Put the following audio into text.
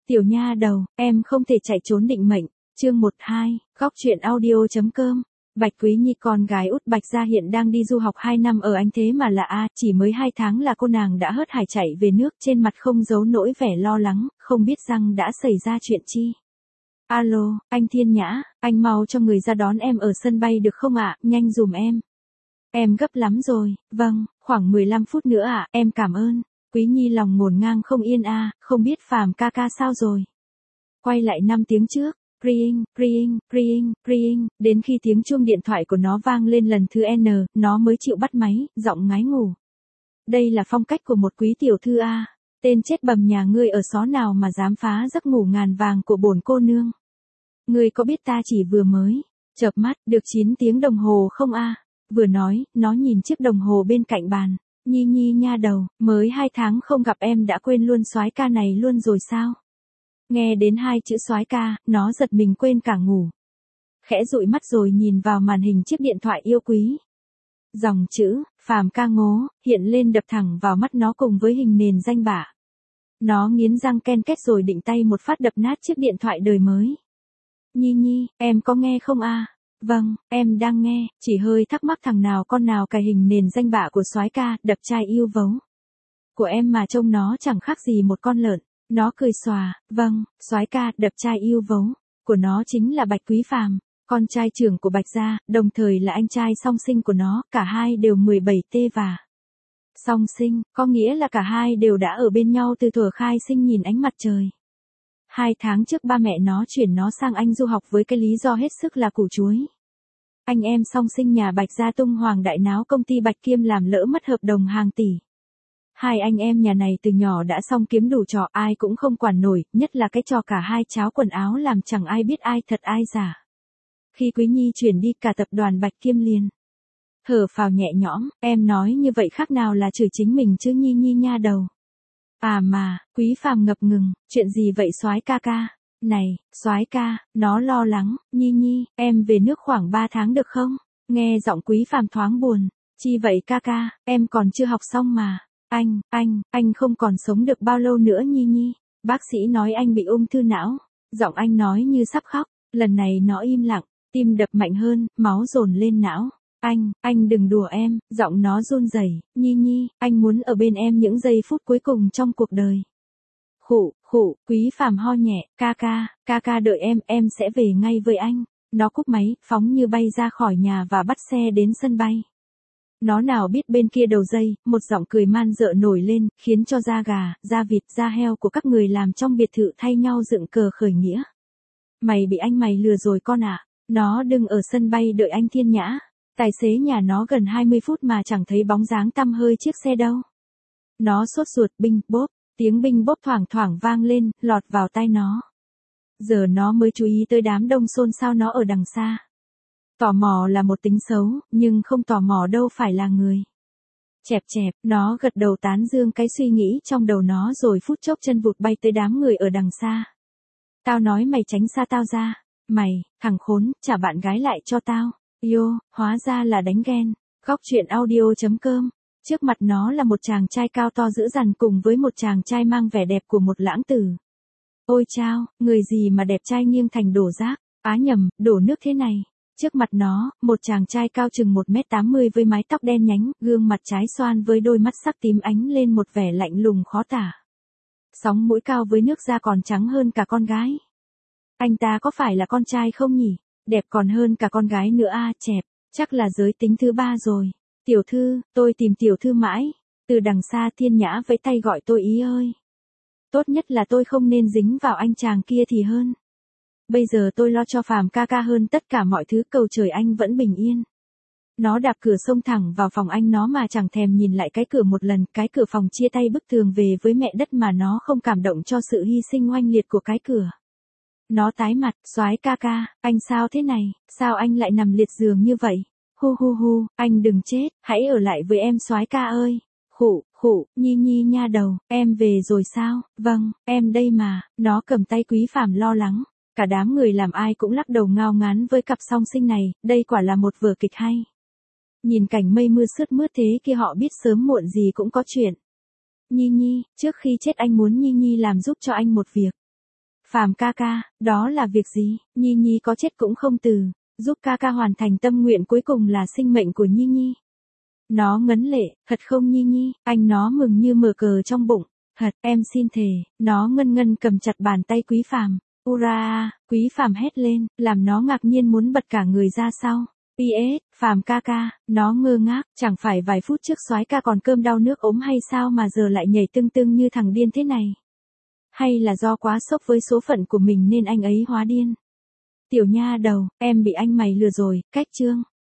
Tiểu nha đầu, em không thể chạy trốn định mệnh. Chương 12, góc truyện audio.com. Bạch Quý Nhi con gái út Bạch Gia hiện đang đi du học 2 năm ở Anh thế mà lạ chỉ mới 2 tháng là cô nàng đã hớt hải chạy về nước, trên mặt không giấu nỗi vẻ lo lắng, không biết rằng đã xảy ra chuyện chi. Alo, anh Thiên Nhã, anh mau cho người ra đón em ở sân bay được không ạ, nhanh dùm em. Em gấp lắm rồi, vâng, khoảng 15 phút nữa ạ, em cảm ơn. Quý Nhi lòng ngổn ngang không yên không biết Phàm ca ca sao rồi. Quay lại 5 tiếng trước, ring, ring, ring, ring, đến khi tiếng chuông điện thoại của nó vang lên lần thứ N, nó mới chịu bắt máy, giọng ngái ngủ. Đây là phong cách của một quý tiểu thư tên chết bầm nhà ngươi ở xó nào mà dám phá giấc ngủ ngàn vàng của bổn cô nương. Ngươi có biết ta chỉ vừa mới chợp mắt được 9 tiếng đồng hồ không Vừa nói, nó nhìn chiếc đồng hồ bên cạnh bàn. Nhi Nhi nha đầu, mới 2 tháng không gặp em đã quên luôn soái ca này luôn rồi sao? Nghe đến 2 chữ soái ca, nó giật mình quên cả ngủ. Khẽ dụi mắt rồi nhìn vào màn hình chiếc điện thoại yêu quý. Dòng chữ, Phàm ca ngố, hiện lên đập thẳng vào mắt nó cùng với hình nền danh bạ. Nó nghiến răng ken két rồi định tay một phát đập nát chiếc điện thoại đời mới. Nhi Nhi, em có nghe không Vâng, em đang nghe, chỉ hơi thắc mắc thằng nào con nào cài hình nền danh bạ của soái ca, đập trai yêu vấu. Của em mà trông nó chẳng khác gì một con lợn. Nó cười xòa, vâng, soái ca, đập trai yêu vấu. Của nó chính là Bạch Quý Phàm, con trai trưởng của Bạch Gia, đồng thời là anh trai song sinh của nó, cả hai đều 17T và. Song sinh, có nghĩa là cả hai đều đã ở bên nhau từ thuở khai sinh nhìn ánh mặt trời. 2 tháng trước ba mẹ nó chuyển nó sang Anh du học với cái lý do hết sức là củ chuối. Anh em song sinh nhà Bạch Gia tung hoàng đại náo công ty Bạch Kiêm làm lỡ mất hợp đồng hàng tỷ. 2 anh em nhà này từ nhỏ đã xong kiếm đủ trò, ai cũng không quản nổi, nhất là cái trò cả hai cháo quần áo làm chẳng ai biết ai thật ai giả. Khi Quý Nhi chuyển đi cả tập đoàn Bạch Kiêm liền thở phào nhẹ nhõm, em nói như vậy khác nào là chửi chính mình chứ Nhi Nhi nha đầu. Mà, Quý Phàm ngập ngừng, chuyện gì vậy soái ca ca? Này, soái ca, nó lo lắng, Nhi Nhi, em về nước khoảng 3 tháng được không? Nghe giọng Quý Phàm thoáng buồn. Chi vậy ca ca, em còn chưa học xong mà. Anh không còn sống được bao lâu nữa Nhi Nhi. Bác sĩ nói anh bị ung thư não. Giọng anh nói như sắp khóc, lần này nó im lặng, tim đập mạnh hơn, máu dồn lên não. Anh đừng đùa em, giọng nó run rẩy, Nhi Nhi, anh muốn ở bên em những giây phút cuối cùng trong cuộc đời. Khụ, Quý Phàm ho nhẹ, ca ca đợi em sẽ về ngay với anh. Nó cúp máy, phóng như bay ra khỏi nhà và bắt xe đến sân bay. Nó nào biết bên kia đầu dây, một giọng cười man dợ nổi lên, khiến cho da gà, da vịt, da heo của các người làm trong biệt thự thay nhau dựng cờ khởi nghĩa. Mày bị anh mày lừa rồi con ạ. Nó đừng ở sân bay đợi anh Thiên Nhã. Tài xế nhà nó gần 20 phút mà chẳng thấy bóng dáng tăm hơi chiếc xe đâu. Nó sốt ruột, binh bốp, tiếng binh bốp thoảng thoảng vang lên, lọt vào tai nó. Giờ nó mới chú ý tới đám đông xôn xao nó ở đằng xa. Tò mò là một tính xấu, nhưng không tò mò đâu phải là người. Chẹp, nó gật đầu tán dương cái suy nghĩ trong đầu nó rồi phút chốc chân vụt bay tới đám người ở đằng xa. Tao nói mày tránh xa tao ra. Mày, thằng khốn, trả bạn gái lại cho tao. Hóa ra là đánh ghen. Góc truyện audio.com. Trước mặt nó là một chàng trai cao to dữ dằn cùng với một chàng trai mang vẻ đẹp của một lãng tử. Ôi chao, người gì mà đẹp trai nghiêng thành đổ rác. Nhầm, đổ nước thế này. Trước mặt nó, một chàng trai cao chừng 1m80 với mái tóc đen nhánh, gương mặt trái xoan với đôi mắt sắc tím ánh lên một vẻ lạnh lùng khó tả. Sóng mũi cao với nước da còn trắng hơn cả con gái. Anh ta có phải là con trai không nhỉ? Đẹp còn hơn cả con gái nữa chẹp, chắc là giới tính thứ 3 rồi. Tiểu thư, tôi tìm tiểu thư mãi. Từ đằng xa Thiên Nhã vẫy tay gọi tôi ý ơi. Tốt nhất là tôi không nên dính vào anh chàng kia thì hơn. Bây giờ tôi lo cho Phàm ca ca hơn tất cả mọi thứ, cầu trời anh vẫn bình yên. Nó đạp cửa xông thẳng vào phòng anh nó mà chẳng thèm nhìn lại cái cửa một lần, cái cửa phòng chia tay bức tường về với mẹ đất mà nó không cảm động cho sự hy sinh oanh liệt của cái cửa. Nó tái mặt, soái ca ca, anh sao thế này, sao anh lại nằm liệt giường như vậy? Hu, anh đừng chết, hãy ở lại với em soái ca ơi. Khụ, Nhi Nhi nha đầu, em về rồi sao? Vâng, em đây mà. Nó cầm tay Quý Phàm lo lắng. Cả đám người làm ai cũng lắc đầu ngao ngán với cặp song sinh này, đây quả là một vở kịch hay. Nhìn cảnh mây mưa sướt mướt thế kia họ biết sớm muộn gì cũng có chuyện. Nhi Nhi, trước khi chết anh muốn Nhi Nhi làm giúp cho anh một việc. Phàm ca ca, đó là việc gì? Nhi Nhi có chết cũng không từ, giúp ca ca hoàn thành tâm nguyện cuối cùng là sinh mệnh của Nhi Nhi. Nó ngấn lệ, thật không Nhi Nhi, anh nó mừng như mở cờ trong bụng. Thật, em xin thề, nó ngân ngân cầm chặt bàn tay Quý Phàm. Ura, Quý Phàm hét lên, làm nó ngạc nhiên muốn bật cả người ra sau. PS, Phàm ca ca, nó ngơ ngác, chẳng phải vài phút trước soái ca còn cơm đau nước ốm hay sao mà giờ lại nhảy tưng tưng như thằng điên thế này? Hay là do quá sốc với số phận của mình nên anh ấy hóa điên? Tiểu nha đầu, em bị anh mày lừa rồi, cách chương.